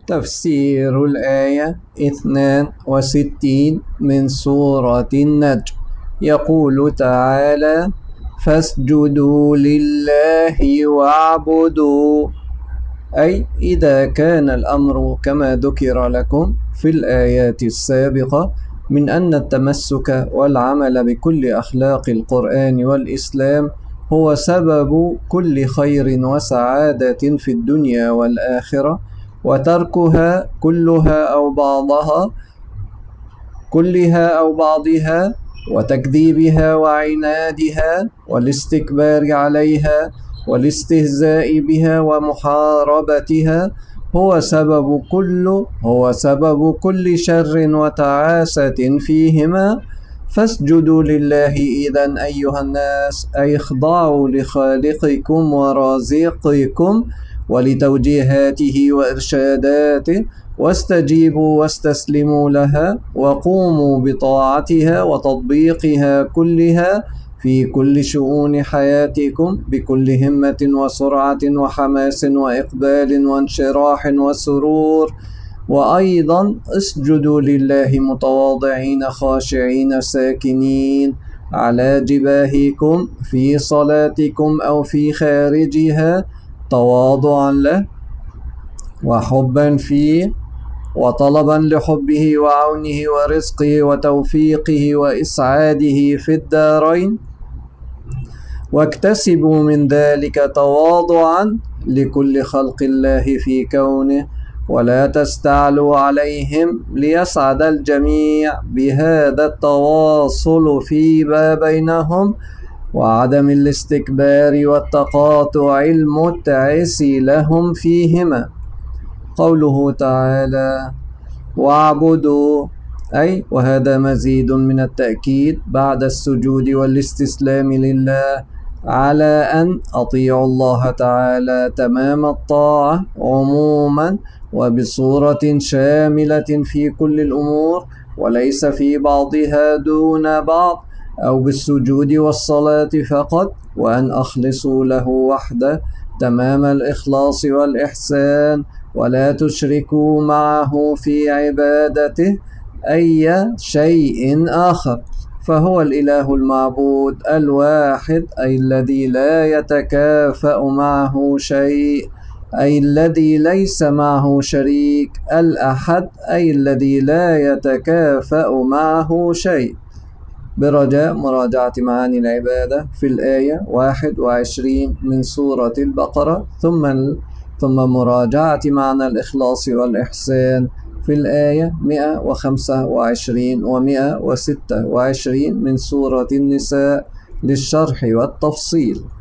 تفسير الآية 62 من سورة النجم. يقول تعالى: فاسجدوا لله واعبدوا، أي إذا كان الأمر كما ذكر لكم في الآيات السابقة من أن التمسك والعمل بكل أخلاق القرآن والإسلام هو سبب كل خير وسعادة في الدنيا والآخرة، وتركها كلها أو بعضها وتكذيبها وعنادها والاستكبار عليها والاستهزاء بها ومحاربتها هو سبب كل شر وتعاسة فيهما. فاسجدوا لله إذن أيها الناس، أي اخضعوا لخالقكم ورازقكم ولتوجيهاته وإرشاداته، واستجيبوا واستسلموا لها، وقوموا بطاعتها وتطبيقها كلها في كل شؤون حياتكم بكل همة وسرعة وحماس وإقبال وانشراح وسرور. وأيضا اسجدوا لله متواضعين خاشعين ساكنين على جباهكم في صلاتكم أو في خارجها، تواضعا له وحبا فيه وطلبا لحبه وعونه ورزقه وتوفيقه وإسعاده في الدارين، واكتسبوا من ذلك تواضعا لكل خلق الله في كونه، ولا تستعلوا عليهم ليسعد الجميع بهذا التواصل فيما بينهم وعدم الاستكبار والتقاطع المتعس لهم فيهما. قوله تعالى: واعبدوا، أي وهذا مزيد من التأكيد بعد السجود والاستسلام لله على أن أطيعوا الله تعالى تمام الطاعة عموما وبصورة شاملة في كل الأمور، وليس في بعضها دون بعض، أو بالسجود والصلاة فقط، وأن أخلصوا له وحده تمام الإخلاص والإحسان، ولا تشركوا معه في عبادته أي شيء آخر، فهو الإله المعبود الواحد، أي الذي لا يتكافأ معه شيء، أي الذي ليس معه شريك، الأحد، أي الذي لا يتكافأ معه شيء. برجاء مراجعة معاني العبادة في الآية 21 من سورة البقرة، ثم مراجعة معنى الإخلاص والإحسان في الآية 125 و 126 من سورة النساء للشرح والتفصيل.